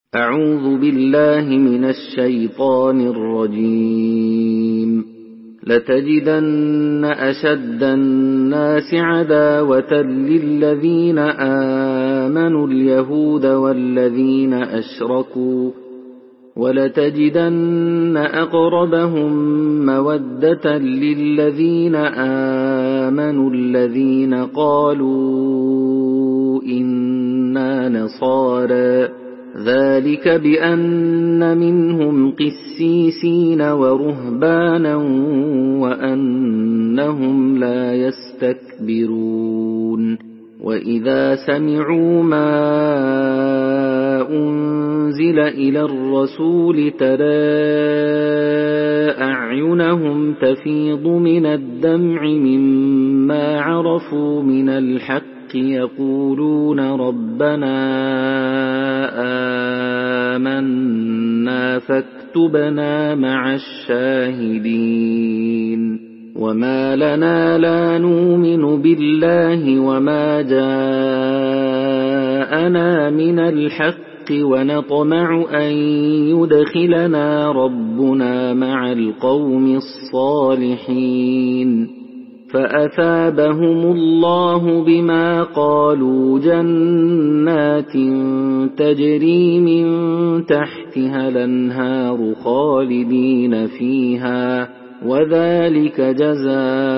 أعوذ بالله من الشيطان الرجيم. لتجدن أشد الناس عداوة للذين آمنوا اليهود والذين أشركوا، ولتجدن أقربهم مودة للذين آمنوا الذين قالوا إنا نصارى، ذلك بأن منهم قسيسين ورهبانا وأنهم لا يستكبرون. وإذا سمعوا ما أنزل إلى الرسول ترى أعينهم تفيض من الدمع مما عرفوا من الحق، يقولون ربنا آمنا فاكتبنا مع الشاهدين. وما لنا لا نؤمن بالله وما جاءنا من الحق ونطمع أن يدخلنا ربنا مع القوم الصالحين. فأثابهم الله بما قالوا جنات تجري من تحتها الأنهار خالدين فيها، وذلك جزاء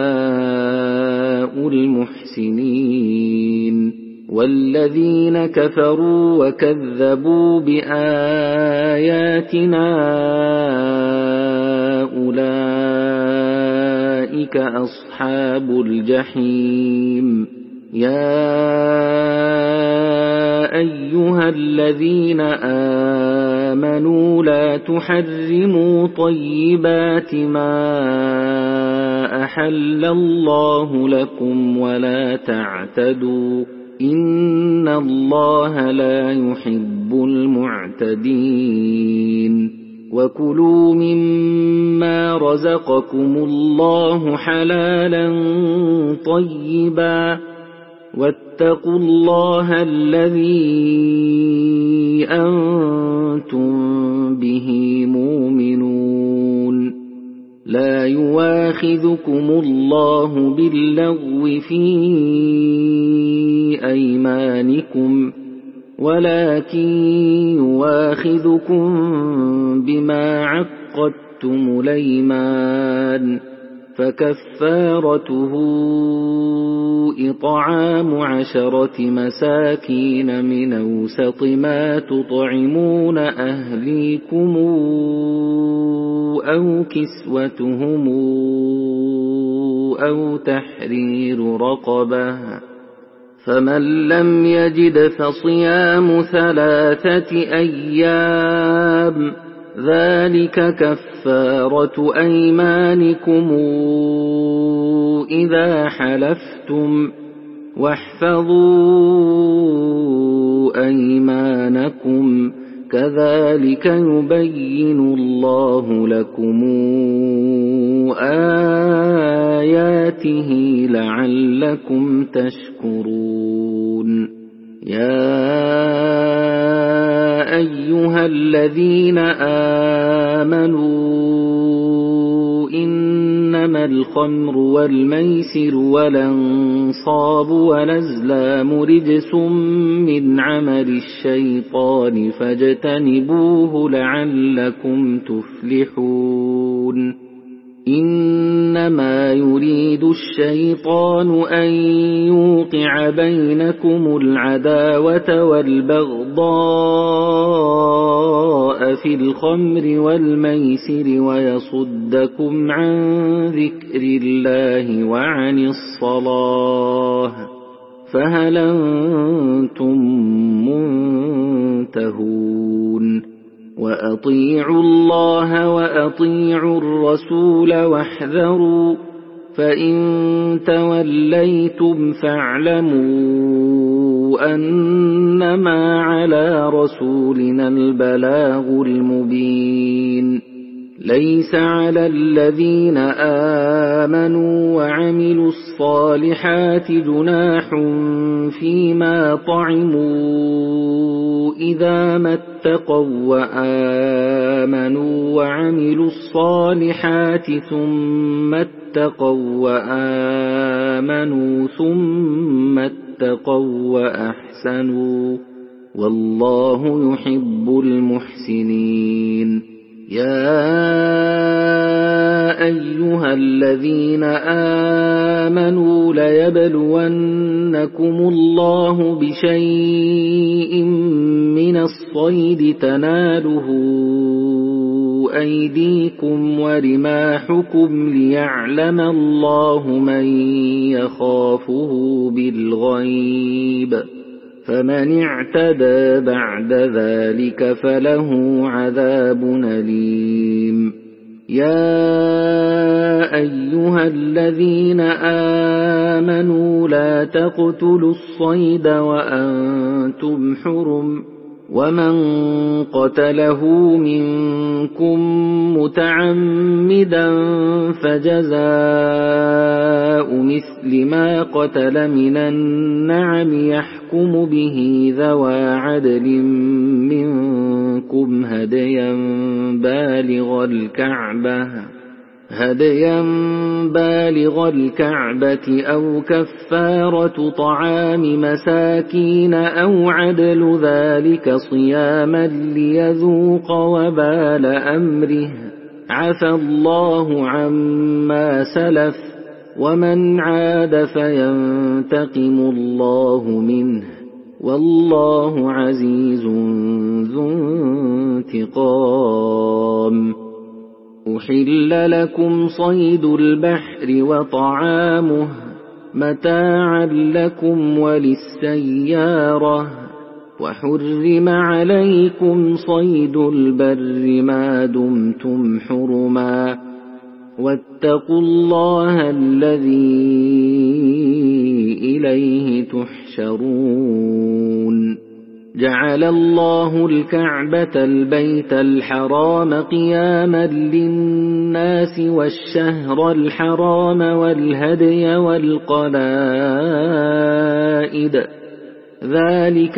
المحسنين. والذين كفروا وكذبوا بآياتنا أولئك أصحاب الجحيم. يا أيها الذين آمنوا لا تحرموا طيبات ما أحل الله لكم ولا تعتدوا، إن الله لا يحب المعتدين. وكلوا مما رزقكم الله حلالا طيبا، واتقوا الله الذي أنتم به مؤمنون. لا يواخذكم الله باللغو في أيمانكم، ولكن يواخذكم بما عقدتم الأيمان، فكفارته إطعام 10 مساكين من أوسط ما تطعمون أهليكم أو كسوتهم أو تحرير رقبة، فمن لم يجد فصيام 3 أيام، ذلك كفارة أيمانكم إذا حلفتم، واحفظوا أيمانكم، كذلك يبين الله لكم آياته لعلكم تشكرون. يا أيها الذين آمنوا إنما الخمر والميسر والأنصاب والأزلام رجس من عمل الشيطان فاجتنبوه لعلكم تفلحون. إنما يريد الشيطان أن يوقع بينكم العداوة والبغضاء في الخمر والميسر ويصدكم عن ذكر الله وعن الصلاة، فهل أنتم منتهون؟ وأطيعوا الله وأطيعوا الرسول واحذروا، فإن توليتم فاعلموا أنما على رسولنا البلاغ المبين. ليس على الذين آمنوا وعملوا الصالحات جناح فيما طعموا إذا ما اتقوا وآمنوا وعملوا الصالحات ثم اتقوا وآمنوا ثم اتقوا وأحسنوا والله يحب المحسنين. يا أيها الذين آمنوا ليبلونكم الله بشيء من الصيد تناله أيديكم ورماحكم ليعلم الله من يخافه بالغيب فمن اعتدى بعد ذلك فله عذاب أليم. يا أيها الذين آمنوا لا تقتلوا الصيد وأنتم حرم ومن قتله منكم متعمدا فجزاء مثل ما قتل من النعم يحكم به ذوى عدل منكم هديا بالغ الكعبة أو كفارة طعام مساكين أو عدل ذلك صياما ليذوق وبال أمره عفى الله عما سلف ومن عاد فينتقم الله منه والله عزيز ذو انتقام. أحل لكم صيد البحر وطعامه متاعا لكم وللسيارة وحرم عليكم صيد البر ما دمتم حرما واتقوا الله الذي إليه تحشرون. جعل الله الكعبة البيت الحرام قياما للناس والشهر الحرام والهدي والقلائد ذلك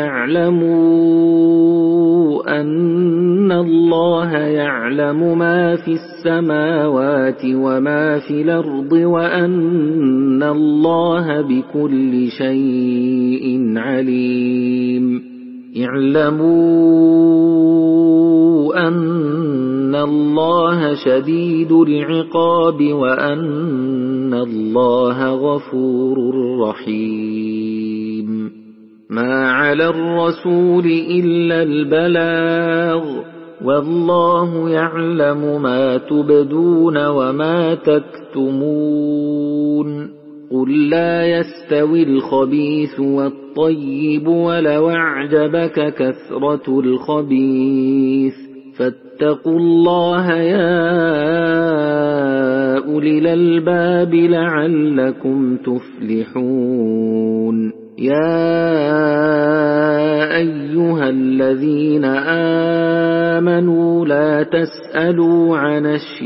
لتعلموا أن الله يعلم ما في السماوات وما في الأرض وأن الله بكل شيء عليم. اعلموا أن الله شديد العقاب وأن الله غفور رحيم. ما على الرسول إلا البلاغ والله يعلم ما تبدون وما تكتمون. قل لا يستوي الخبيث والطيب ولو أعجبك كثرة الخبيث فاتقوا الله يا أولي الألباب لعلكم تفلحون. يا أيها الذين آمنوا لا تسألوا عن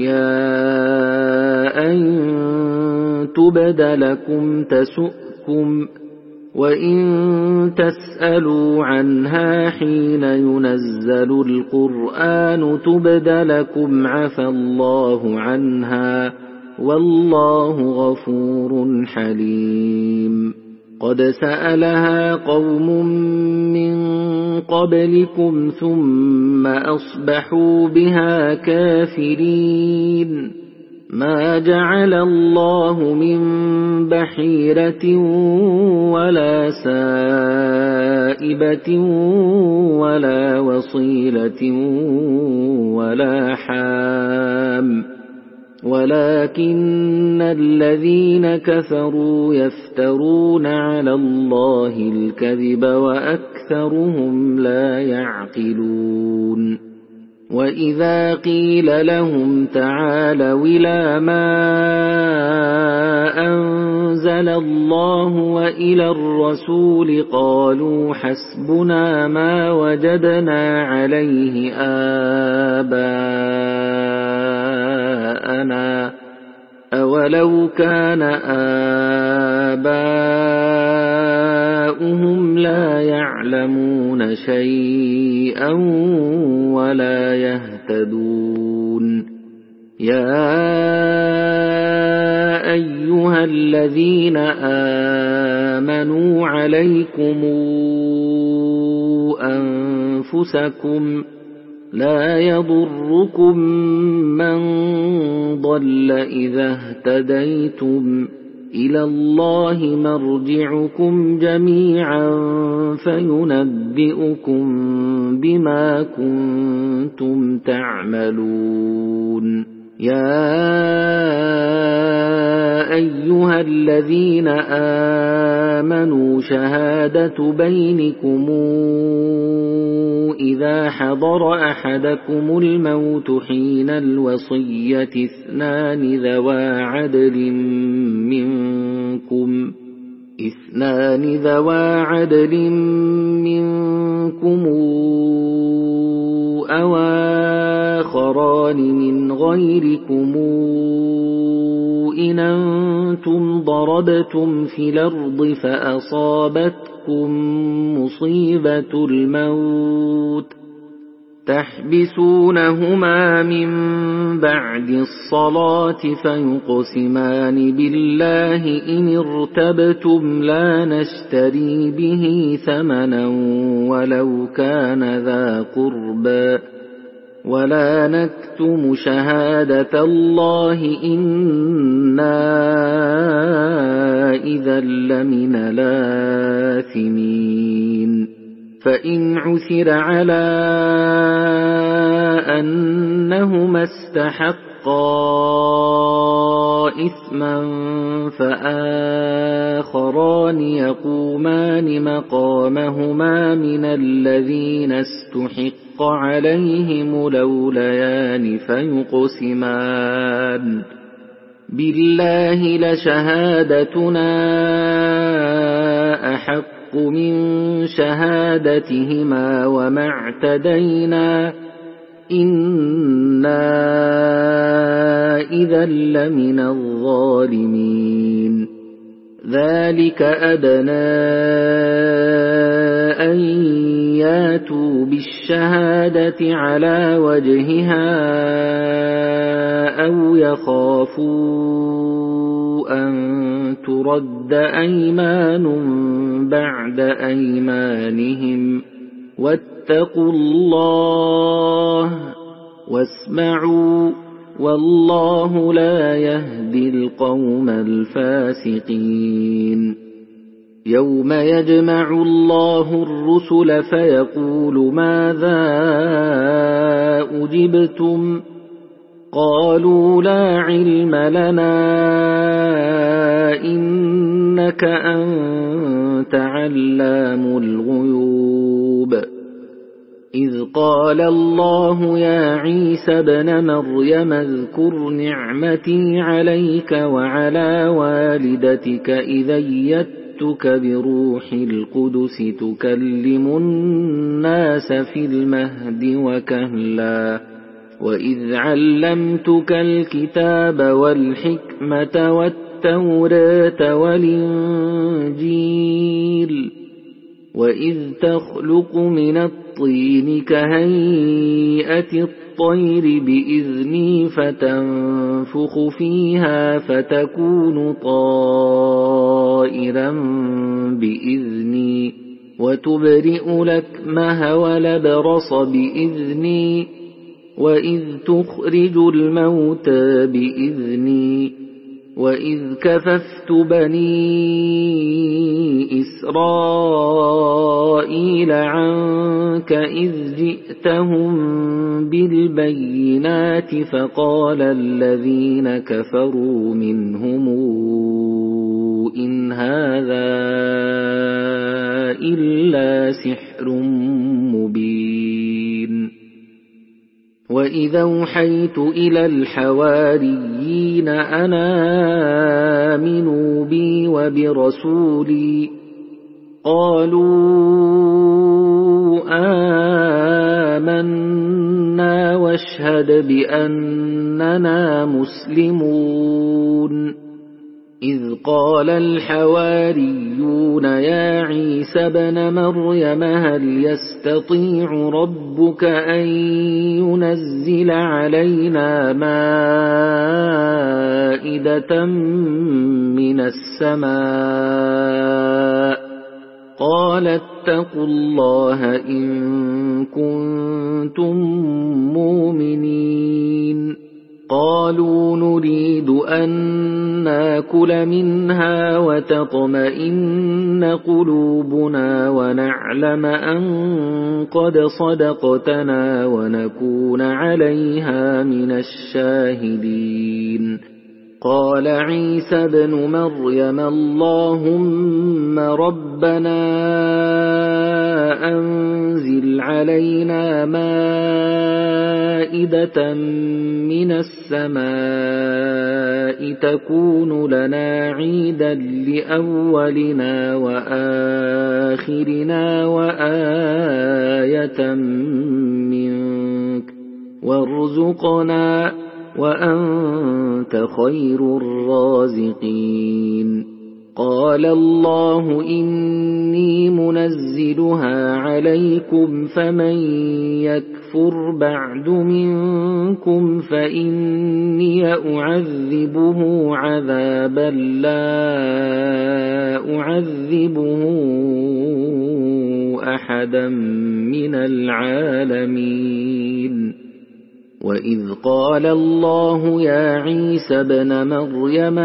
أشياء إن تبد لكم تسؤكم وإن تسألوا عنها حين ينزل القرآن تبد لكم عفى الله عنها والله غفور حليم. قد سألها قوم من قبلكم ثم أصبحوا بها كافرين. ما جعل الله من بحيرة ولا سائبة ولا وصيلة ولا حام ولكن الذين كفروا يفترون على الله الكذب وأكثرهم لا يعقلون. وإذا قيل لهم تعالوا إلى ما أنزل الله وإلى الرسول قالوا حسبنا ما وجدنا عليه آباءنا أولو كان آباؤهم لا يعلمون شيئا ولا يهتدون يا أيها الذين آمنوا عليكم أنفسكم لا يضركم من ضل إذا اهتديتم إلى الله مرجعكم جميعا فينبئكم بما كنتم تعملون يا أيها الذين آمنوا شهادة بينكم إذا حضر أحدكم الموت حين الوصية اثنان ذوى عدل منكم أو آخران من غيركم إن أنتم ضربتم في الأرض فأصابتكم مصيبة الموت تحبسونهما من بعد الصلاة فيقسمان بالله إن ارتبتم لا نشتري به ثمنا ولو كان ذا قربى ولا نكتم شهادة الله إنا إذا لمن الآثمين فإن عثر على أنهما استحقا إثما فآخران يقومان مقامهما من الذين استحق عليهم الأوليان فيقسمان بالله لشهادتنا أحق من شهادتهما وما اعتدينا إنا إذا لمن الظالمين ذلك أدنى أن ياتوا بالشهادة على وجهها أو يخافوا أن ترد أيمان بعد أيمانهم واتقوا الله واسمعوا والله لا يهدي القوم الفاسقين يوم يجمع الله الرسل فيقول ماذا أجبتم قالوا لا علم لنا إنك أنت علام الغيوب إذ قال الله يا عيسى ابن مريم اذكر نعمتي عليك وعلى والدتك إذ أيدتك بروح القدس تكلم الناس في المهد وكهلا وإذ علمتك الكتاب والحكمة والتوراة والإنجيل وإذ تخلق من الطين كهيئة الطير بإذني فتنفخ فيها فتكون طائرا بإذني وتبرئ الأكمه والأبرص بإذني وإذ تخرج الموتى بإذني وإذ كففت بني إسرائيل عنك إذ جئتهم بالبينات فقال الذين كفروا منهم إن هذا إلا سحر مبين وإذا أوحيت إلى الحواريين أن آمنوا بي وبرسولي قالوا آمنا واشهد بأننا مسلمون إذ قال الحواريون يا عيسى ابن مريم هل يستطيع ربك أن ينزل علينا مائدة من السماء قال اتقوا الله إن كنتم مؤمنين قالوا نريد أن ناكل منها وتطمئن قلوبنا ونعلم أن قد صدقتنا ونكون عليها من الشاهدين قال عيسى ابن مريم اللهم ربنا أنزل علينا مائدة من السماء تكون لنا عيدا لأولنا وآخرنا وآية منك وارزقنا وأنت خير الرازقين قال الله إني منزلها عليكم فمن يكفر بعد منكم فإني أعذبه عذابا لا أعذبه أحدا من العالمين وإذ قال الله يا عيسى ابن مريم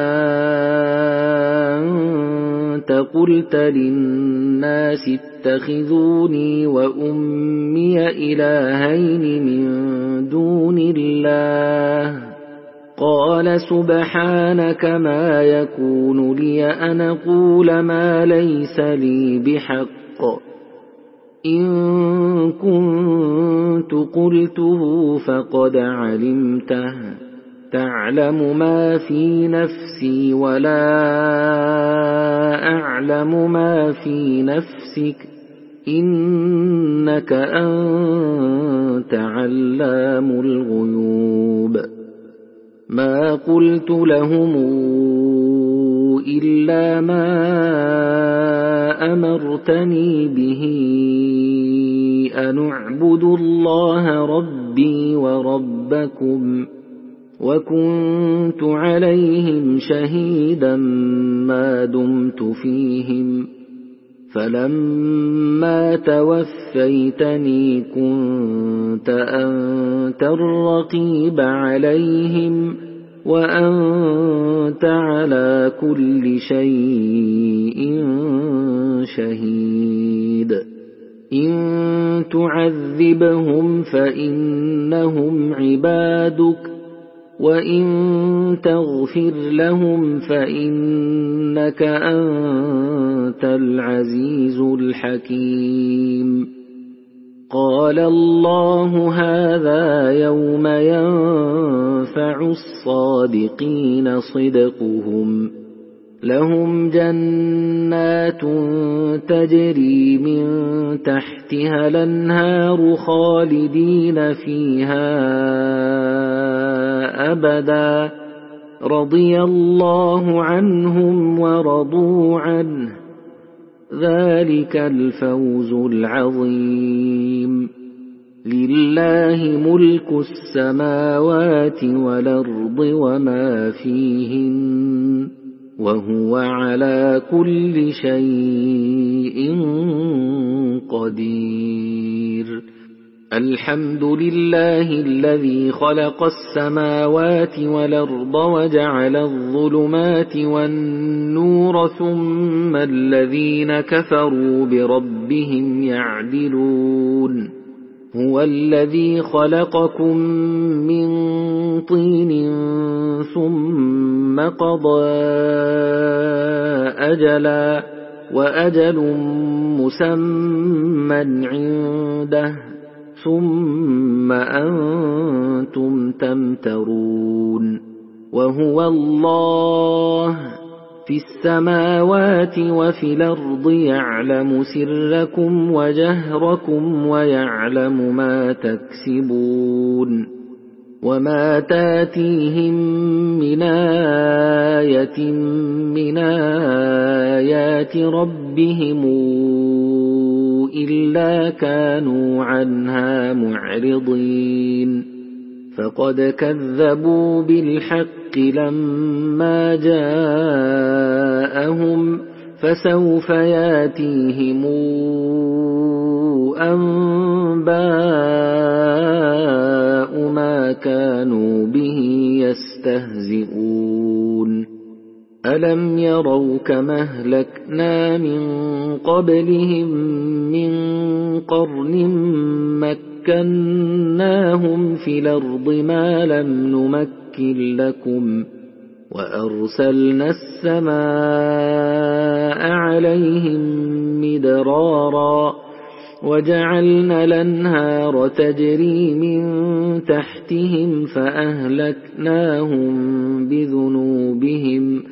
أنت قلت للناس اتخذوني وأمي إلهين من دون الله قال سبحانك ما يكون لي أن أقول ما ليس لي بحق إن كنت قلته فقد علمته تعلم ما في نفسي ولا أعلم ما في نفسك إنك أنت علام الغيوب ما قلت لهم إلا ما أمرتني به أن اعبدوا الله ربي وربكم وكنت عليهم شهيدا ما دمت فيهم فلما توفيتني كنت أنت الرقيب عليهم وأنت على كل شيء شهيد إن تعذبهم فإنهم عبادك وإن تغفر لهم فإنك أنت العزيز الحكيم قال الله هذا يوم ينفع الصادقين صدقهم لهم جنات تجري من تحتها الأنهار خالدين فيها أبدا رضي الله عنهم ورضوا عنه ذلك الفوز العظيم لله ملك السماوات والأرض وما فيهن وهو على كل شيء قدير الحمد لله الذي خلق السماوات والأرض وجعل الظلمات والنور ثم الذين كفروا بربهم يعدلون هو الذي خلقكم من طين ثم قضى أجلا وأجل مسمى عنده ثم أنتم تمترون وهو الله في السماوات وفي الأرض يعلم سركم وجهركم ويعلم ما تكسبون وما تاتيهم من آية من آيات ربهم إلا كانوا عنها معرضين فقد كذبوا بالحق لما جاءهم فسوف ياتيهم أنباء ما كانوا به يستهزئون ألم يروا كما أهلكنا من قبلهم من قرن مكناهم في الأرض ما لم نمكن لكم وأرسلنا السماء عليهم مدرارا وجعلنا الأنهار تجري من تحتهم فأهلكناهم بذنوبهم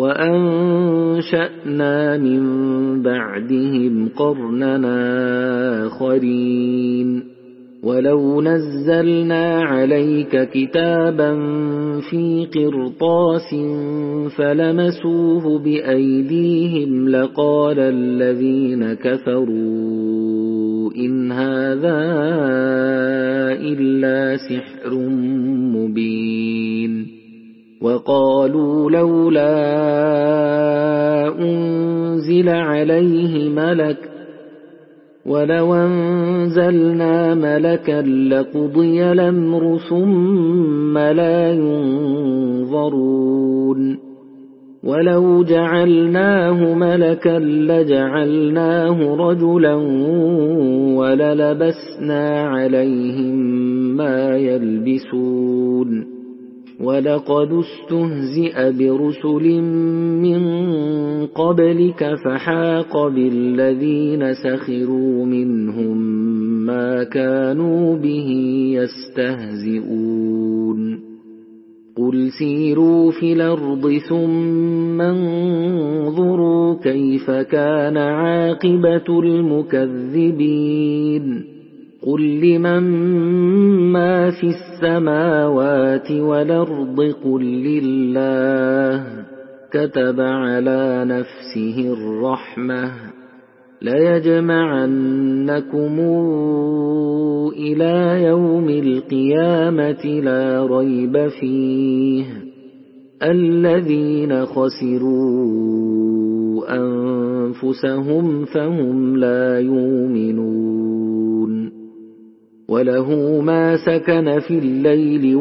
وأنشأنا من بعدهم قرننا آخرين ولو نزلنا عليك كتابا في قرطاس فلمسوه بأيديهم لقال الذين كفروا إن هذا إلا سحر مبين وقالوا لولا أنزل عليه ملك ولو أنزلنا ملكا لقضي الأمر ثم لا ينظرون ولو جعلناه ملكا لجعلناه رجلا وللبسنا عليهم ما يلبسون ولقد استهزئ برسل من قبلك فحاق بالذين سخروا منهم ما كانوا به يستهزئون قل سيروا في الأرض ثم انظروا كيف كان عاقبة المكذبين قل لمن ما في السماوات والأرض قل لله كتب على نفسه الرحمة ليجمعنكم إلى يوم القيامة لا ريب فيه الذين خسروا أنفسهم فهم لا يؤمنون وله ما سكن في الليل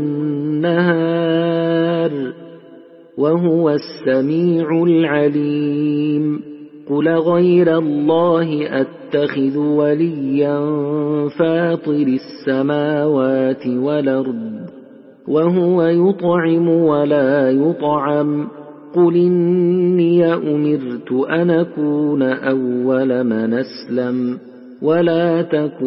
والنهار وهو السميع العليم قل غير الله أتخذ وليا فاطر السماوات والأرض وهو يطعم ولا يطعم قل إني أمرت أن أكون أول من أسلم ولا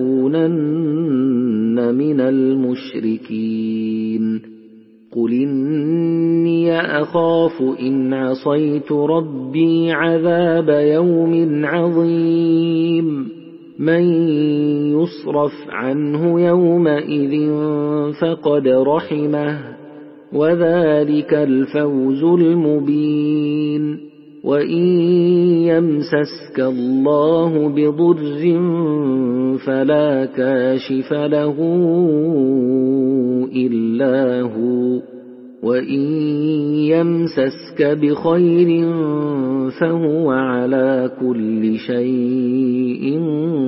تكونن من المشركين قل إني أخاف إن عصيت ربي عذاب يوم عظيم من يصرف عنه يومئذ فقد رحمه وذلك الفوز المبين وإن يمسسك الله بضر فلا كاشف له إلا هو وإن يمسسك بخير فهو على كل شيء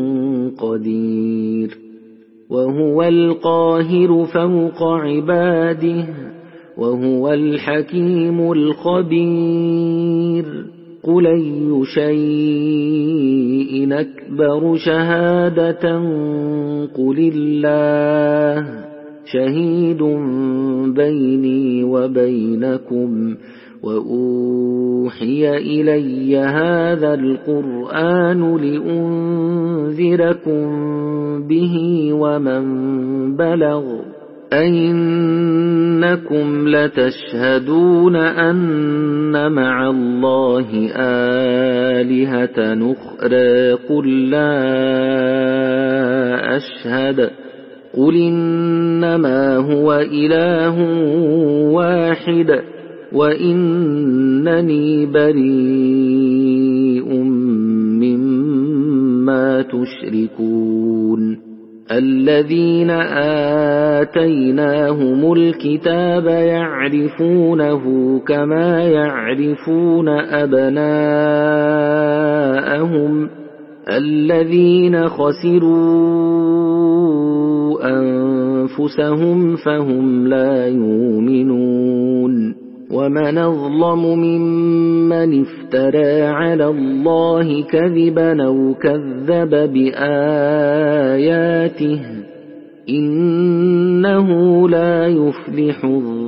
قدير وهو القاهر فوق عباده وهو الحكيم الخبير قل أي شيء أكبر شهادة قل الله شهيد بيني وبينكم وأوحي إلي هذا القرآن لأنذركم به ومن بلغ أئنما إنكم لتشهدون أن مع الله آلهة أخرى قل لا أشهد قل إنما هو إله واحد وإنني بريء مما تشركون الذين آتيناهم الكتاب يعرفونه كما يعرفون أبناءهم الذين خسروا أنفسهم فهم لا يؤمنون ومن أظلم ممن افترى على الله كذبا أو كذب بآياته إنه لا يفلح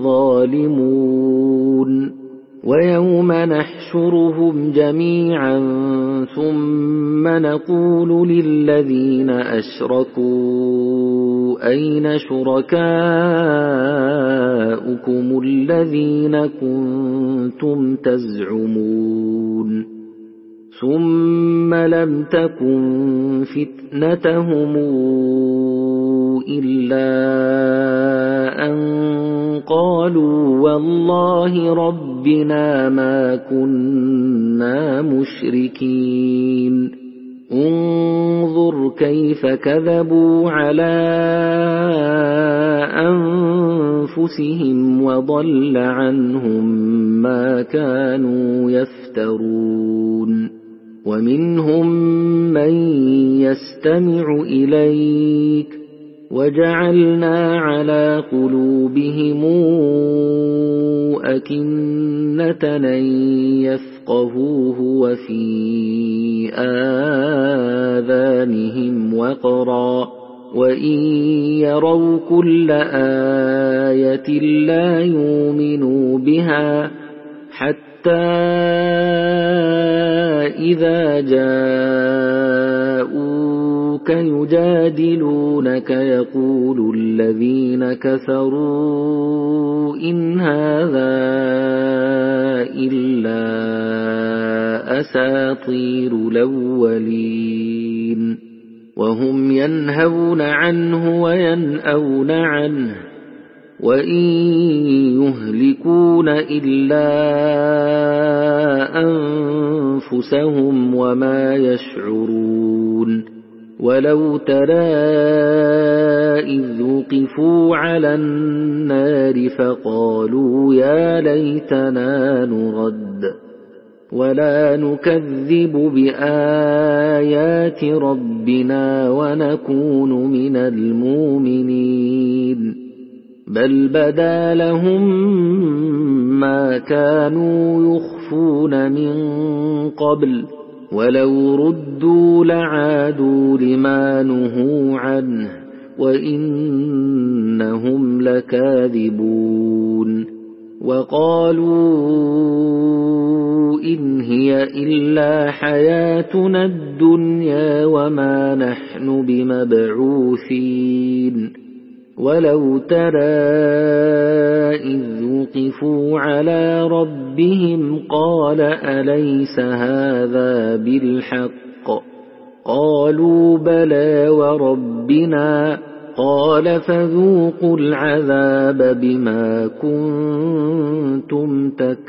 الظالمون ويوم نحشرهم جميعا ثم نقول للذين أشركوا أين شركاؤكم الذين كنتم تزعمون ثم لم تكن فتنتهم إلا أن قالوا والله ربنا ما كنا مشركين انظر كيف كذبوا على أنفسهم وضل عنهم ما كانوا يفترون ومنهم من يستمع إليك وجعلنا على قلوبهم أكنة أن يفقهوه وفي آذانهم وقرا وإن يروا كل آية لا يؤمنوا بها حتى إذا جاءوك يجادلونك يقول الذين كفروا إن هذا إلا أساطير الأولين وهم ينهون عنه وينأون عنه وإن يهلكون إلا أنفسهم وما يشعرون ولو ترى إذ وقفوا على النار فقالوا يا ليتنا نرد ولا نكذب بآيات ربنا ونكون من المؤمنين بل بدا لهم ما كانوا يخفون من قبل ولو ردوا لعادوا لما نهوا عنه وإنهم لكاذبون وقالوا إن هي إلا حياتنا الدنيا وما نحن بمبعوثين ولو ترى إذ وقفوا على ربهم قال أليس هذا بالحق قالوا بلى وربنا قال فذوقوا العذاب بما كنتم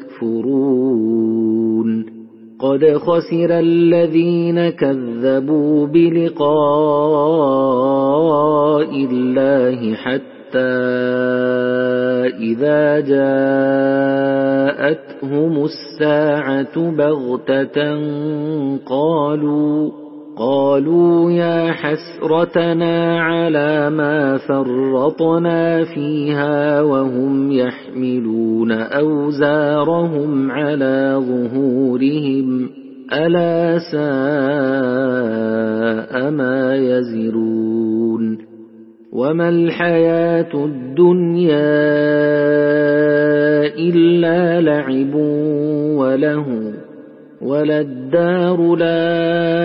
تكفرون قد خسر الذين كذبوا بلقاء الله حتى إذا جاءتهم الساعة بغتة قالوا يا حسرتنا على ما فرطنا فيها وهم يحملون أوزارهم على ظهورهم ألا ساء ما يزرون وما الحياة الدنيا إلا لعب وله وللدار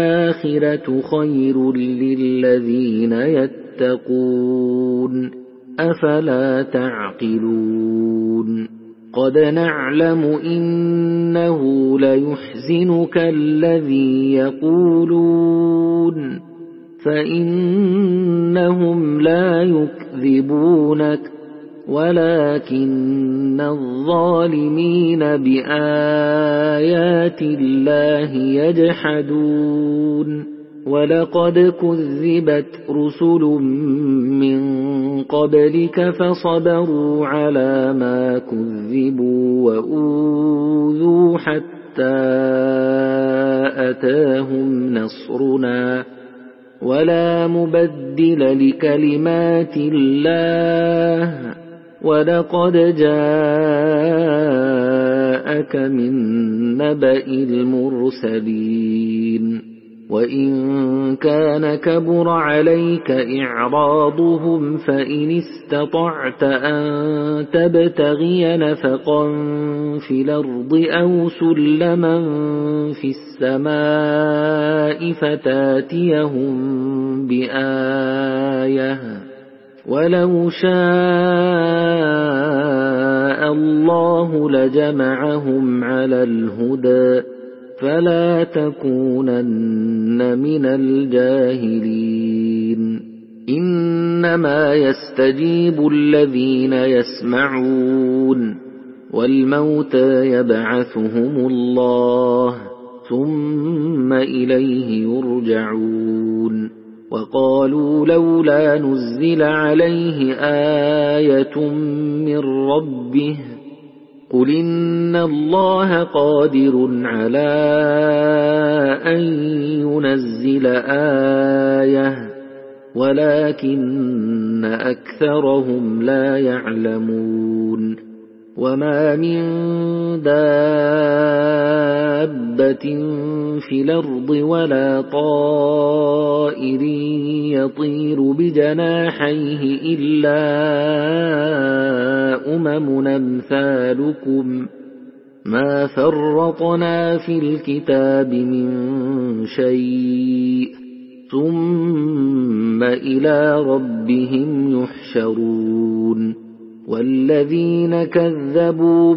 الآخرة خير للذين يتقون أفلا تعقلون قد نعلم إنه ليحزنك الذي يقولون فإنهم لا يكذبونك ولكن الظالمين بآيات الله يجحدون ولقد كذبت رسل من قبلك فصبروا على ما كذبوا وأوذوا حتى أتاهم نصرنا ولا مبدل لكلمات الله ولقد جاءك من نبأ المرسلين وإن كان كبر عليك إعراضهم فإن استطعت أن تبتغي نفقا في الأرض أو سلما في السماء فتاتيهم بآية ولو شاء الله لجمعهم على الهدى فلا تكونن من الجاهلين إنما يستجيب الذين يسمعون والموتى يبعثهم الله ثم إليه يرجعون وقالوا لولا نزل عليه آية من ربه قل إن الله قادر على أن ينزل آية ولكن أكثرهم لا يعلمون وما من دابة في الأرض ولا طائر يطير بجناحيه إلا أمم أمثالكم ما فرطنا في الكتاب من شيء ثم إلى ربهم يحشرون والذين كذبوا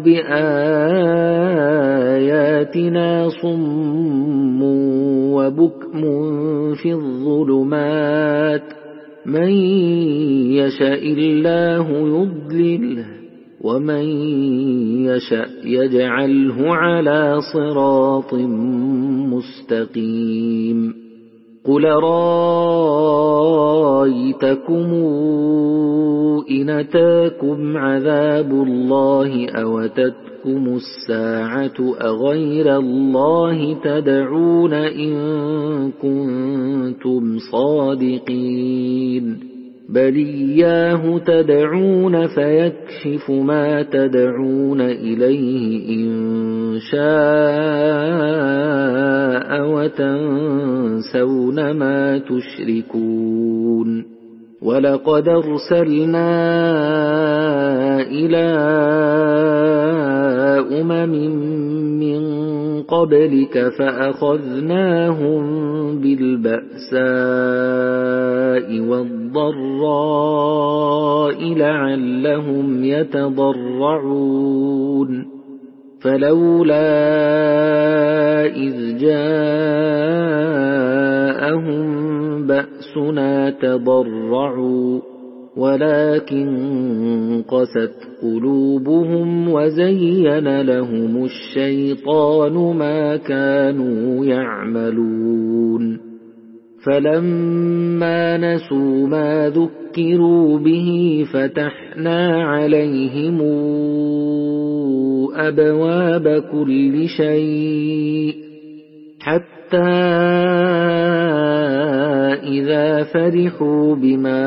بآياتنا صم وبكم في الظلمات من يشاء الله يضلله ومن يشاء يجعله على صراط مستقيم قل رأيتكم إن أتاكم عذاب الله أو أتتكم الساعة أغير الله تدعون إن كنتم صادقين بل إياه تدعون فيكشف ما تدعون إليه إن شاء وتنسون ما تشركون ولقد أرسلنا إلى من قبلك فأخذناهم بالبأساء والضراء لعلهم يتضرعون فلولا إذ جاءهم بأسنا تضرعوا ولكن قست قلوبهم وزين لهم الشيطان ما كانوا يعملون فلما نسوا ما ذكروا به فتحنا عليهم أبواب كل شيء حتى إذا فرحوا بما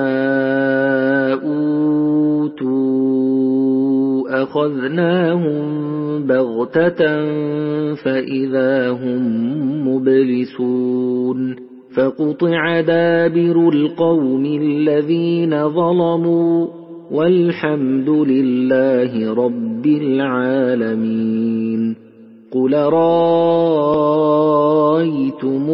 أوتوا أخذناهم بغتة فإذا هم مبلسون فقطع دابر القوم الذين ظلموا والحمد لله رب العالمين قُلْ أَرَأَيْتُمْ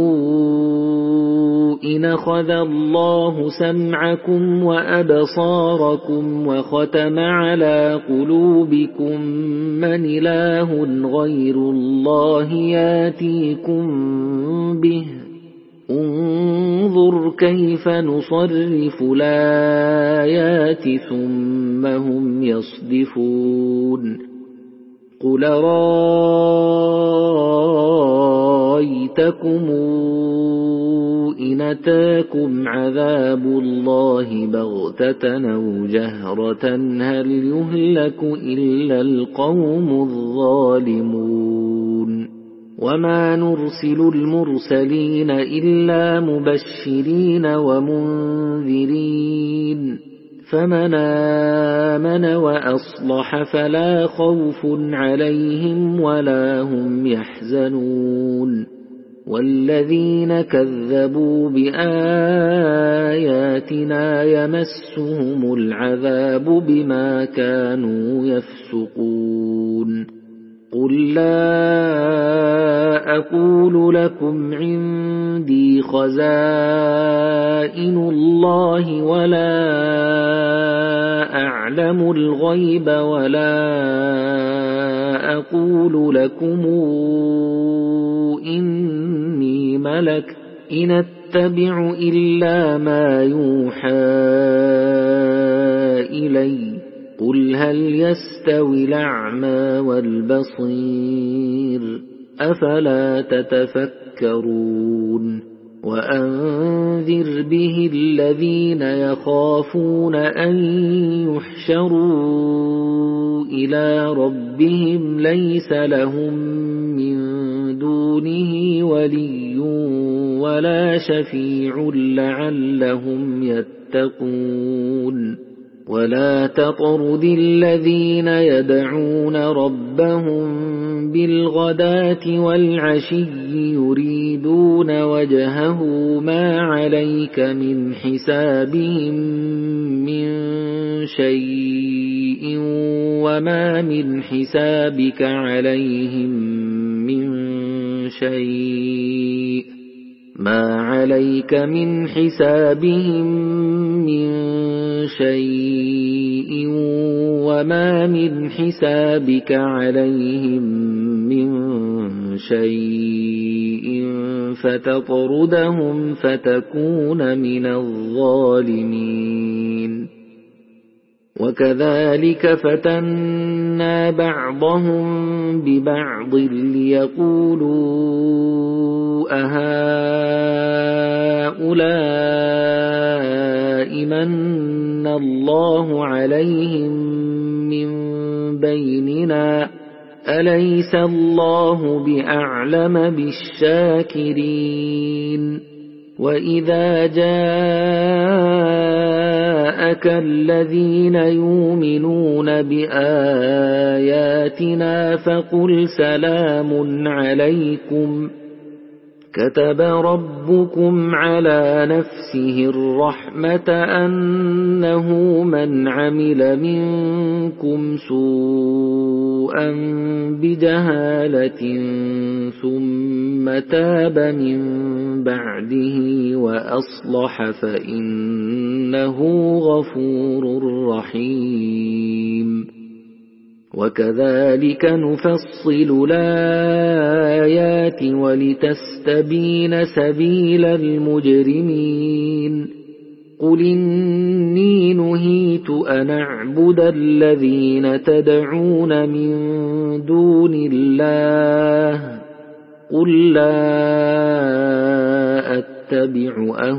إِنْ أَخَذَ اللَّهُ سَمْعَكُمْ وَأَبْصَارَكُمْ وَخَتَمَ عَلَى قُلُوبِكُمْ مَنْ إِلَٰهٌ غَيْرُ اللَّهِ يَأْتِيكُمْ بِهِ انظُرْ كَيْفَ نُصَرِّفُ الْآيَاتِ ثُمَّ هُمْ يَصْدِفُونَ قُلْ أَرَأَيْتَكُمْ إِنْ أَتَاكُمْ عَذَابُ اللَّهِ بَغْتَةً أَوْ جَهْرَةً هَلْ يُهْلَكُ إِلَّا الْقَوْمُ الظَّالِمُونَ وَمَا نُرْسِلُ الْمُرْسَلِينَ إِلَّا مُبَشِّرِينَ وَمُنذِرِينَ فَمَنْ آمَنَ وَأَصْلَحَ فَلَا خَوْفٌ عَلَيْهِمْ وَلَا هُمْ يَحْزَنُونَ وَالَّذِينَ كَذَّبُوا بِآيَاتِنَا يَمَسُّهُمُ الْعَذَابُ بِمَا كَانُوا يَفْسُقُونَ قُل لَّا أَقُولُ لَكُمْ عِندِي خَزَائِنُ اللَّهِ وَلَا أَعْلَمُ الْغَيْبَ وَلَا أَقُولُ لَكُمْ إِنِّي مَلَكٌ إِنْ أَتَّبِعُ إِلَّا مَا يُوحَىٰ إِلَيَّ قُلْ هَلْ يَسْتَوِي الْأَعْمَى وَالْبَصِيرُ أَفَلَا تَتَفَكَّرُونَ وَأَنذِرْ بِهِ الَّذِينَ يَخَافُونَ أَن يُحْشَرُوا إِلَىٰ رَبِّهِمْ لَيْسَ لَهُم مِّن دُونِهِ وَلِيٌّ وَلَا شَفِيعٌ لَّعَلَّهُمْ يَتَّقُونَ وَلَا تَطْرُدِ الَّذِينَ يَدْعُونَ رَبَّهُم بِالْغَدَاةِ وَالْعَشِيِّ يُرِيدُونَ وَجْهَهُ مَا عَلَيْكَ مِنْ حِسَابِهِم مِّن شَيْءٍ وَمَا مِنْ حِسَابِكَ عَلَيْهِم مِّن شَيْءٍ مَا عَلَيْكَ مِنْ حِسَابِهِم مِّن شَيْءٍ وَمَا مِنْ حِسَابِكَ عَلَيْهِم مِّن شَيْءٍ فَتَطْرُدَهُمْ فَتَكُونَ مِنَ الظَّالِمِينَ وَكَذَلِكَ فَتَنَّا بَعْضَهُم بِبَعْضٍ لِيَقُولُوا أَهَٰؤُلَاءِ مَنَّ اللَّهُ عَلَيْهِم مِّن بَيْنِنَا أَلَيْسَ اللَّهُ بِأَعْلَمَ بِالشَّاكِرِينَ وَإِذَا جَاءَكَ الَّذِينَ يُؤْمِنُونَ بِآيَاتِنَا فَقُلْ سَلَامٌ عَلَيْكُمْ كَتَبَ رَبُّكُمْ عَلَى نَفْسِهِ الرَّحْمَةَ أَنَّهُ مَنْ عَمِلَ مِنكُمْ سُوءًا بِجَهَالَةٍ ثُمَّ تَابَ مِن بَعْدِهِ وَأَصْلَحَ فَإِنَّهُ غَفُورٌ رَّحِيمٌ وَكَذَلِكَ نُفَصِّلُ الْآيَاتِ وَلِتَسْتَبِينَ سَبِيلَ الْمُجْرِمِينَ قُلْ إِنِّي نُهِيتُ أَنْ أَعْبُدَ الَّذِينَ تَدْعُونَ مِن دُونِ اللَّهِ قُل لَّا أَتَّبِعُ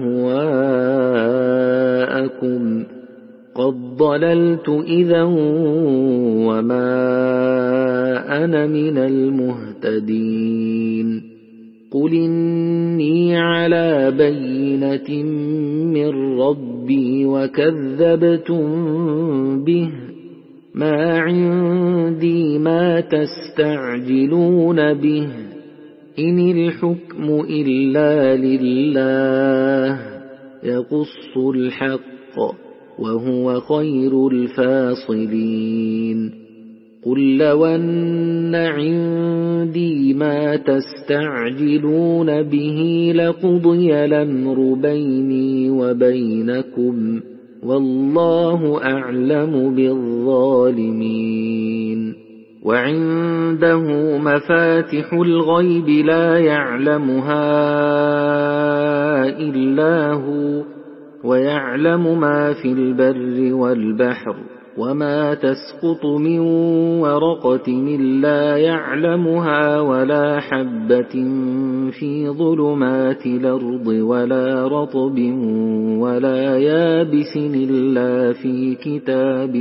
أَهْوَاءَكُمْ قَدْ ضَلَلْتُ إِذًا وَمَا أَنَا مِنَ الْمُهْتَدِينَ قُلْ إِنِّي عَلَىٰ بَيِّنَةٍ مِّن رَّبِّي وَكَذَّبْتُم بِهِ مَا عِندِي مَا تَسْتَعْجِلُونَ بِهِ إِنِ الْحُكْمُ إِلَّا لِلَّهِ يَقُصُّ الْحَقَّ وَهُوَ خَيْرُ الْفَاصِلِينَ قل لو أن عندي ما تستعجلون به لقضي الأمر بيني وبينكم والله أعلم بالظالمين وعنده مفاتح الغيب لا يعلمها إلا هو ويعلم ما في البر والبحر وما تسقط من ورقة إلا يعلمها ولا حبة في ظلمات الأرض ولا رطب ولا يابس إلا في كتاب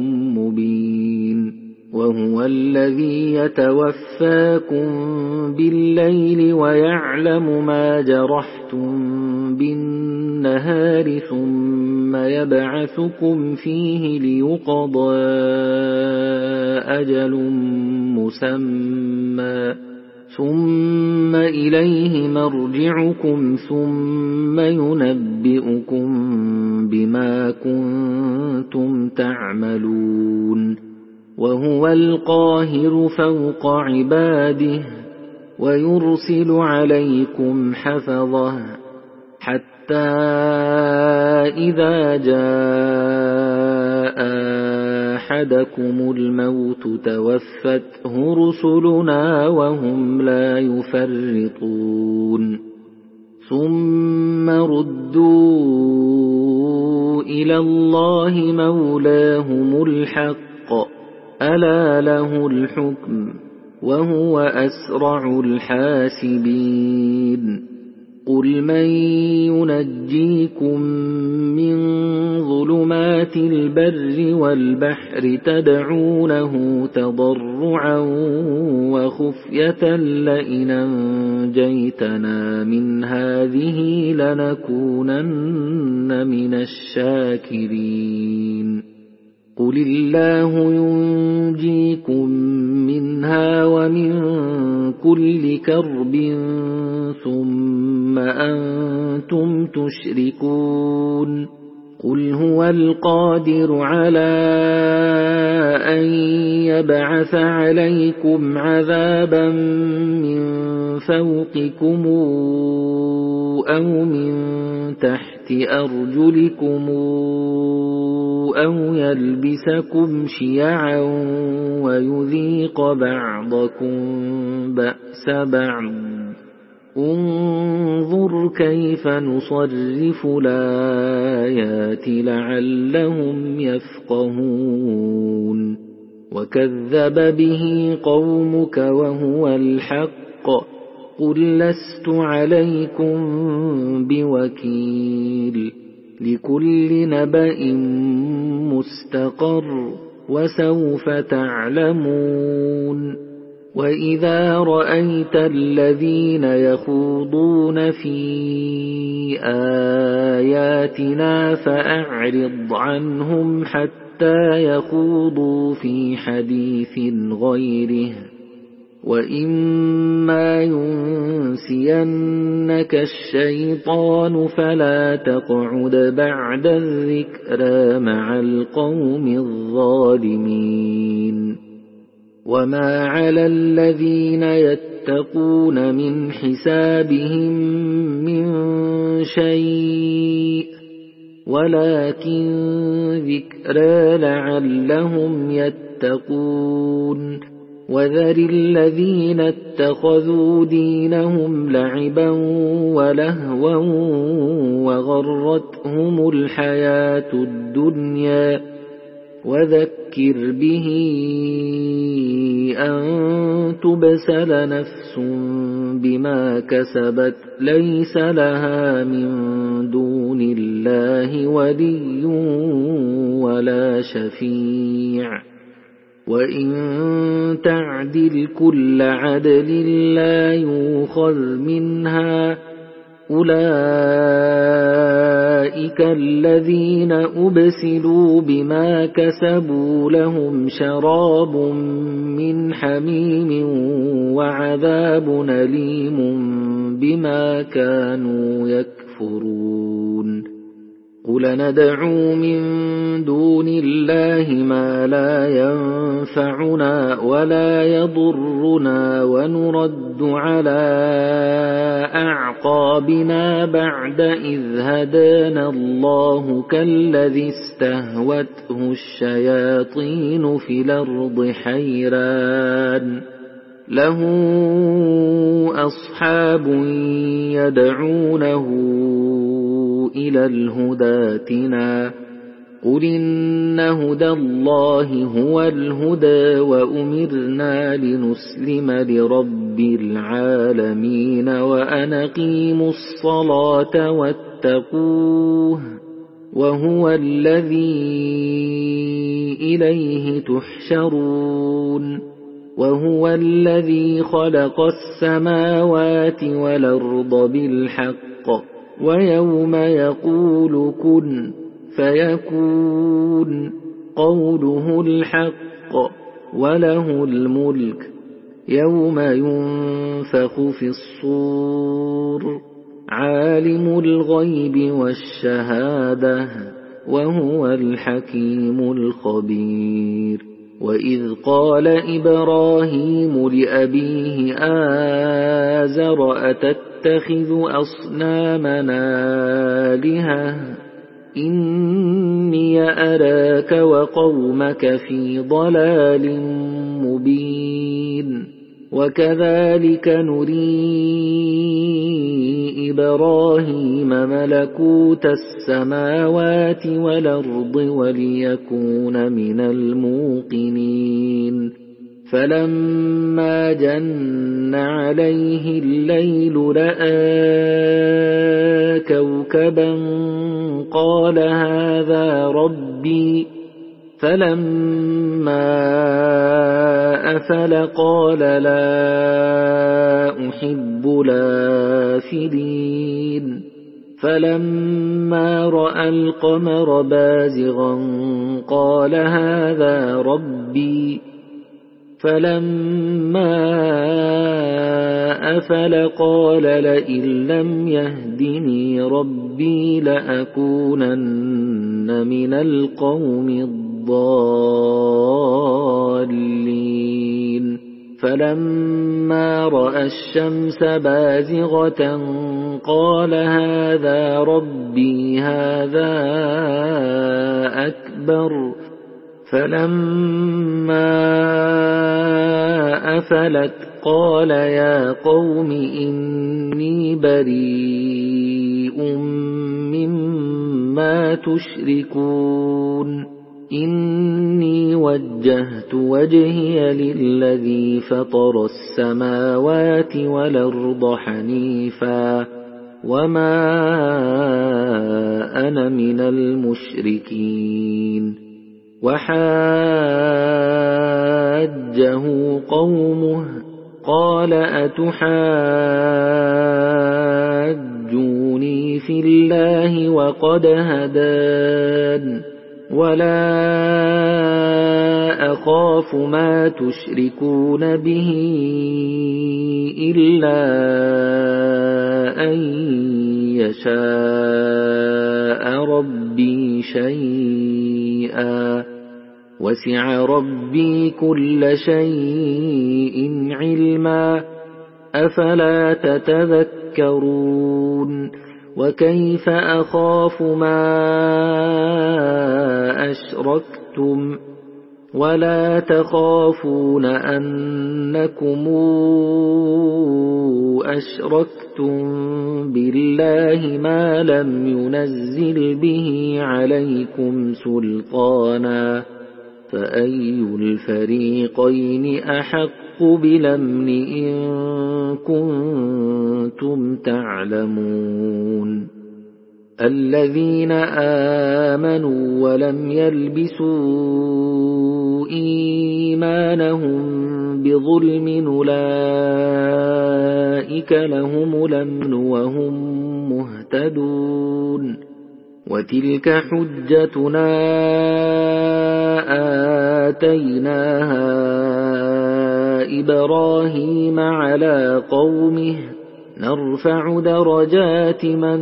مبين وهو الذي يتوفاكم بالليل ويعلم ما جرحتم بالنهار ثم يبعثكم فيه ليقضى أجل مسمى ثم إليه مرجعكم ثم ينبئكم بما كنتم تعملون وهو القاهر فوق عباده ويرسل عليكم حفظه حتى إذا جاء أحدكم الموت توفته رسلنا وهم لا يفرطون ثم ردوا إلى الله مولاهم الحق ألا له الحكم وهو أسرع الحاسبين قل من ينجيكم من ظلمات البر والبحر تدعونه تضرعا وخفية لئن أنجيتنا من هذه لنكونن من الشاكرين قل الله ينجيكم منها ومن كل كرب ثم أنتم تشركون قل هو القادر على أن يبعث عليكم عذابا من فوقكم أو من تحت أرجلكم أو يلبسكم شيعا ويذيق بعضكم بأس بعض انظر كيف نصرف الآيات لعلهم يفقهون وكذب به قومك وهو الحق قل لست عليكم بوكيل لكل نبأ مستقر وسوف تعلمون وإذا رأيت الذين يخوضون في آياتنا فأعرض عنهم حتى يخوضوا في حديث غيره وإما ينسينك الشيطان فلا تقعد بعد الذكرى مع القوم الظالمين وما على الذين يتقون من حسابهم من شيء ولكن ذكرى لعلهم يتقون وذر الذين اتخذوا دينهم لعبا ولهوا وغرتهم الحياة الدنيا وذكر به أن تبسل نفس بما كسبت ليس لها من دون الله ولي ولا شفيع وإن تعدل كل عدل لا يؤخذ منها أولئك الذين أبسلوا بما كسبوا لهم شراب من حميم وعذاب أليم بما كانوا يكفرون قل ندعو من دون الله ما لا ينفعنا ولا يضرنا ونرد على أعقابنا بعد إذ هدانا الله كالذي استهوته الشياطين في الأرض حيران له أصحاب يدعونه إلى الهدى ائتنا قل إن هدى الله هو الهدى وأمرنا لنسلم لرب العالمين وأن أقيموا الصلاة واتقوه وهو الذي إليه تحشرون وهو الذي خلق السماوات والأرض بالحق ويوم يقول كن فيكون قوله الحق وله الملك يوم ينفخ في الصور عالم الغيب والشهادة وهو الحكيم الخبير وإذ قال إبراهيم لأبيه آزر أتتخذ أصنامنا آلهة إني أراك وقومك في ضلال مبين وكذلك نري إبراهيم ملكوت السماوات والأرض وليكون من الموقنين فلما جن عليه الليل رأى كوكبا قال هذا ربي فلما أفل قال لا أحب الآفلين فلما رأى القمر بازغا قال هذا ربي فلما أفل قال لئن لم يهدني ربي لأكونن من القوم الضالين فلما رأى الشمس بازغة قال هذا ربي هذا أكبر فلما أفلت قال يا قوم إني بريء مما تشركون إني وجهت وجهي للذي فطر السماوات والأرض حنيفا وما أنا من المشركين وحاجه قومه قال أتحاجوني في الله وقد هدان ولا أخاف ما تشركون به إلا أن يشاء ربي شيئا وسع ربي كل شيء علما أفلا تتذكرون وكيف أخاف ما أشركتم ولا تخافون أنكم أشركتم بالله ما لم ينزل به عليكم سلطانا فأي الفريقين أحق بالأمن إن كنتم تعلمون الذين آمنوا ولم يلبسوا إيمانهم بظلم أولئك لهم الأمن وهم مهتدون وتلك حجتنا آتيناها إبراهيم على قومه نرفع درجات من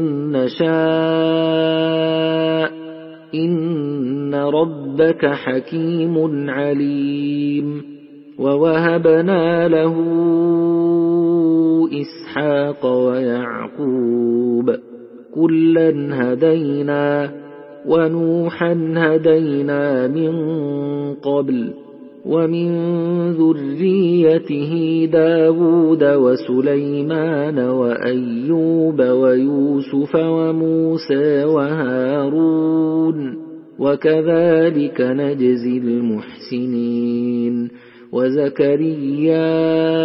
نشاء إن ربك حكيم عليم ووهبنا له إسحاق ويعقوب كلا هدينا ونوحا هدينا من قبل ومن ذريته داود وسليمان وأيوب ويوسف وموسى وهارون وكذلك نجزي المحسنين وزكريا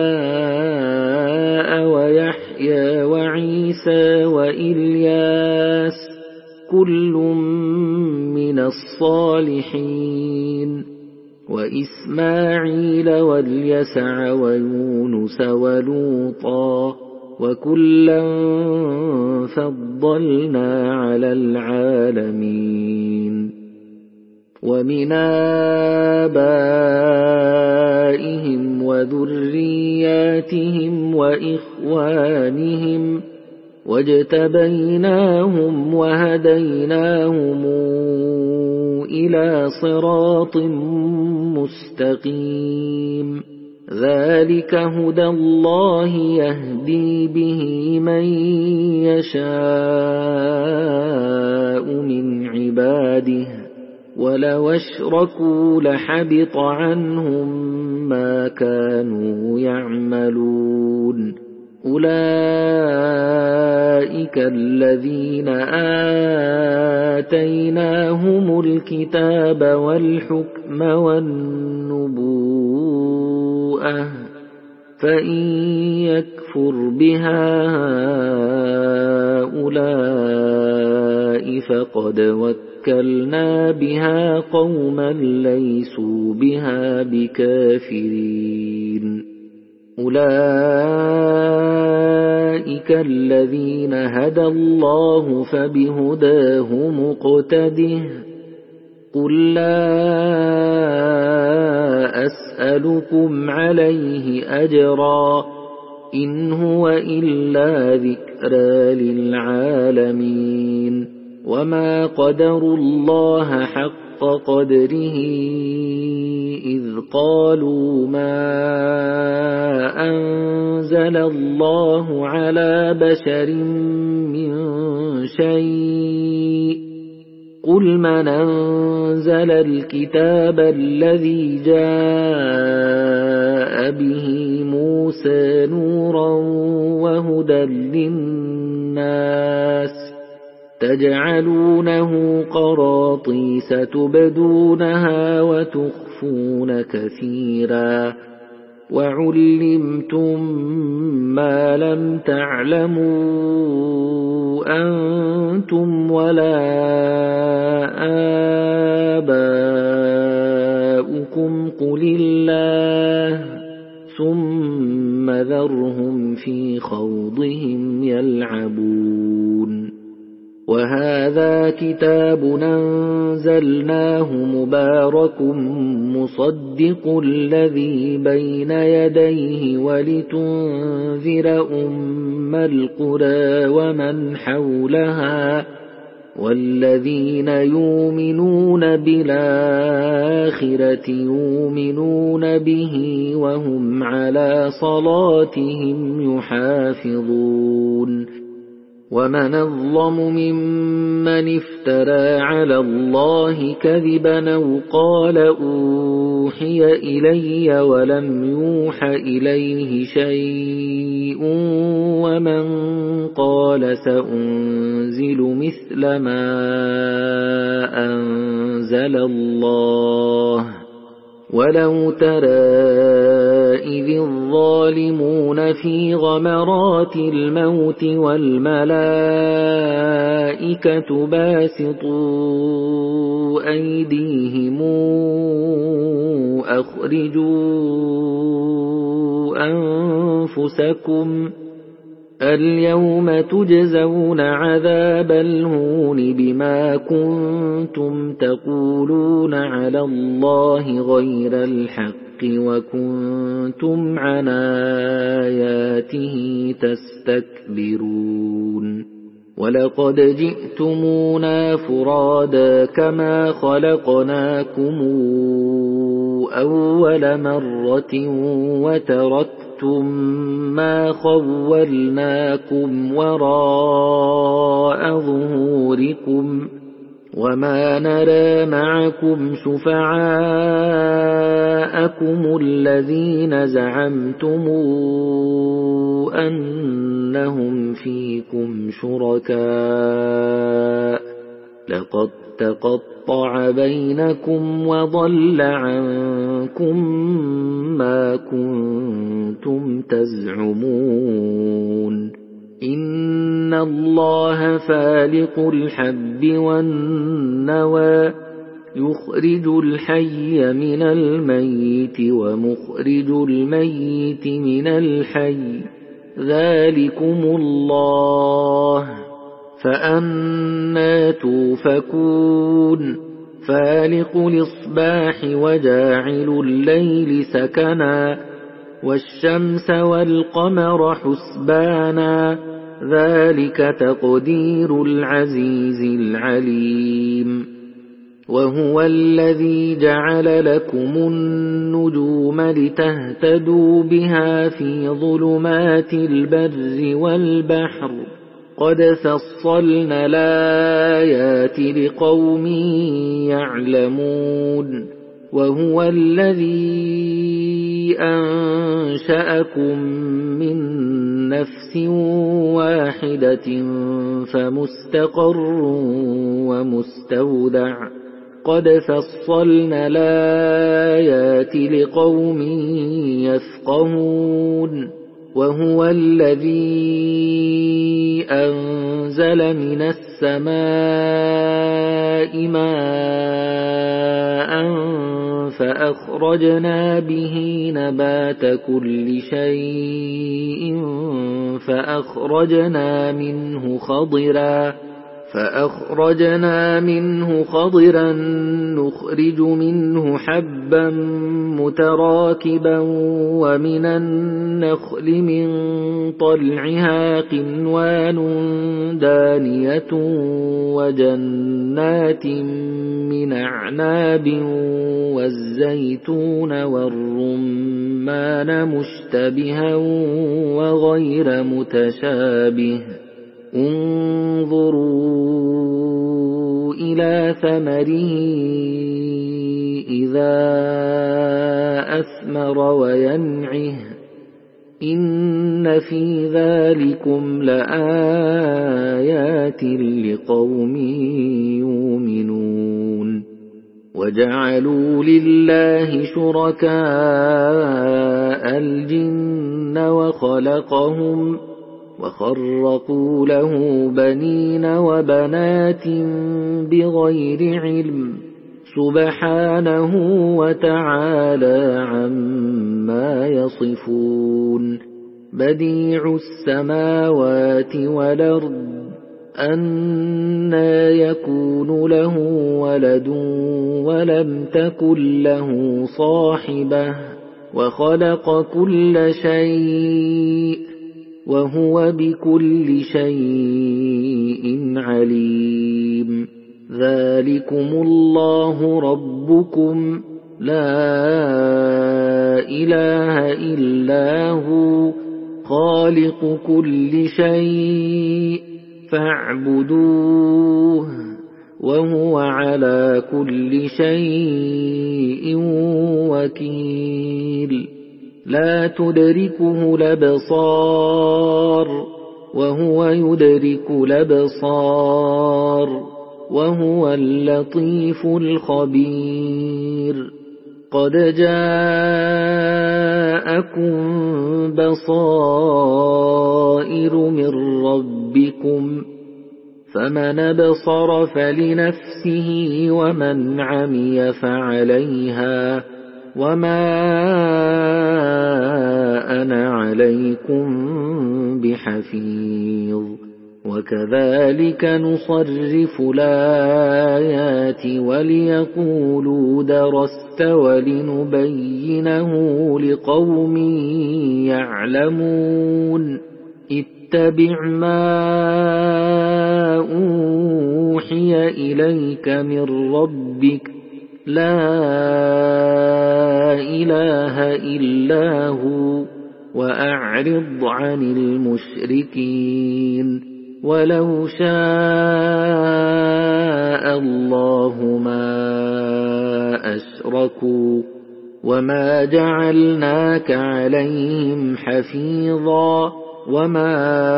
ويحيى وعيسى وإلياس كل من الصالحين وإسماعيل واليسع ويونس ولوطا وكلا فضلنا على العالمين ومن آبائهم وذرياتهم وإخوانهم واجتبيناهم وهديناهم إلى صراط مستقيم ذلك هدى الله يهدي به من يشاء من عباده ولو اشركوا لحبط عنهم ما كانوا يعملون أولئك الذين آتيناهم الكتاب والحكم والنبوءة فإن يكفر بها هؤلاء فقد وكلنا بها قوما ليسوا بها بكافرين أولئك الذين هدى الله فبهداه مقتده قل لا أسألكم عليه أجرا إن هو إلا ذكرى للعالمين وما قدروا الله حق قدره إذ قالوا ما أنزل الله على بشر من شيء قل من أنزل الكتاب الذي جاء به موسى نورا وهدى للناس تجعلونه قراطيس تبدونها وتخفون كثيرا وعلمتم ما لم تعلموا أنتم ولا آباؤكم قل الله ثم ذرهم في خوضهم يلعبون وهذا كتاب أنزلناه مبارك مصدق الذي بين يديه ولتنذر أم القرى ومن حولها والذين يؤمنون بالآخرة يؤمنون به وهم على صلاتهم يحافظون ومن أظلم ممن افترى على الله كذبا أو قال أوحي إلي ولم يوح إليه شيء ومن قال سأنزل مثل ما أنزل الله ولو ترى إذ الظالمون في غمرات الموت والملائكة باسطوا أيديهم أخرجوا أنفسكم اليوم تجزون عذاب الهون بما كنتم تقولون على الله غير الحق وكنتم عن آياته تستكبرون ولقد جئتمونا فرادا كما خلقناكم أول مرة وتركتم ما خولناكم وراء ظهوركم وما نرى معكم شفعاءكم الذين زعمتم أنهم فيكم شركاء لقد تقطع بينكم وضل عنكم ما كنتم تزعمون إن الله فالق الحب والنوى يخرج الحي من الميت ومخرج الميت من الحي ذلكم الله فأنى توفكون فالق الإصباح وجاعل الليل سكنا والشمس والقمر حسبانا ذلك تقدير العزيز العليم وهو الذي جعل لكم النجوم لتهتدوا بها في ظلمات البر والبحر قد فصلنا الآيات لقوم يعلمون وهو الذي أنشأكم من نفس واحدة فمستقر ومستودع قد فصلنا الآيات لقوم يفقهون وهو الذي أنزل من السماء ماء فأخرجنا به نبات كل شيء فأخرجنا منه خضرا نخرج منه حبا متراكبا ومن النخل من طلعها قنوان دانية وجنات من أعناب والزيتون والرمان مشتبها وغير متشابه انظروا إلى ثمره إذا أثمر وينعه إن في ذلكم لآيات لقوم يؤمنون وجعلوا لله شركاء الجن وخلقهم وخرقوا له بنين وبنات بغير علم سبحانه وتعالى عما يصفون بديع السماوات والأرض أنى يكون له ولد ولم تكن له صاحبة وخلق كل شيء وهو بكل شيء عليم ذلكم الله ربكم لا إله إلا هو خالق كل شيء فاعبدوه وهو على كل شيء وكيل لا تدركه الأبصار وهو يدرك الأبصار وهو اللطيف الخبير قد جاءكم بصائر من ربكم فمن أبصر فلنفسه ومن عمي فعليها وما أنا عليكم بحفيظ وكذلك نصرف الآيات وليقولوا درست ولنبينه لقوم يعلمون اتبع ما أوحي إليك من ربك لا إله إلا هو وأعرض عن المشركين ولو شاء الله ما أشركوا وما جعلناك عليهم حفيظا وما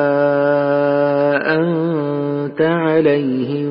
أنت عليهم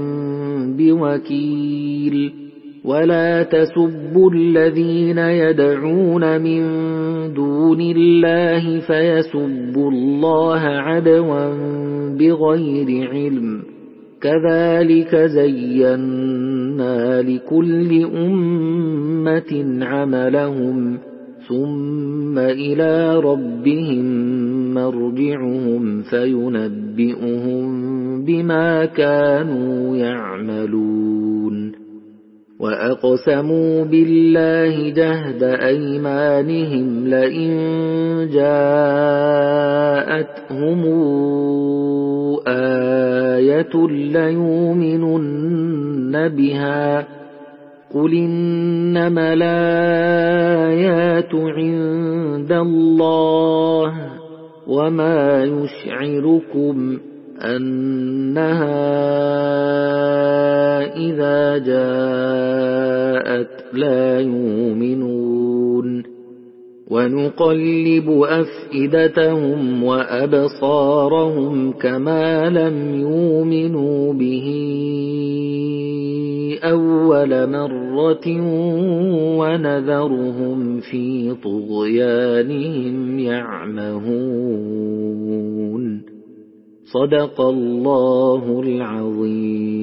بوكيل ولا تسبوا الذين يدعون من دون الله فيسبوا الله عدوا بغير علم كذلك زينا لكل أمة عملهم ثم إلى ربهم مرجعهم فينبئهم بما كانوا يعملون وأقسموا بالله جهد أيمانهم لئن جاءتهم آية ليؤمنن بها قل إنما الآيات عند الله وما يشعركم أنها إذا جاءت لا يؤمنون ونقلب أفئدتهم وأبصارهم كما لم يؤمنوا به أول مرة ونذرهم في طغيانهم يعمهون صدق الله العظيم.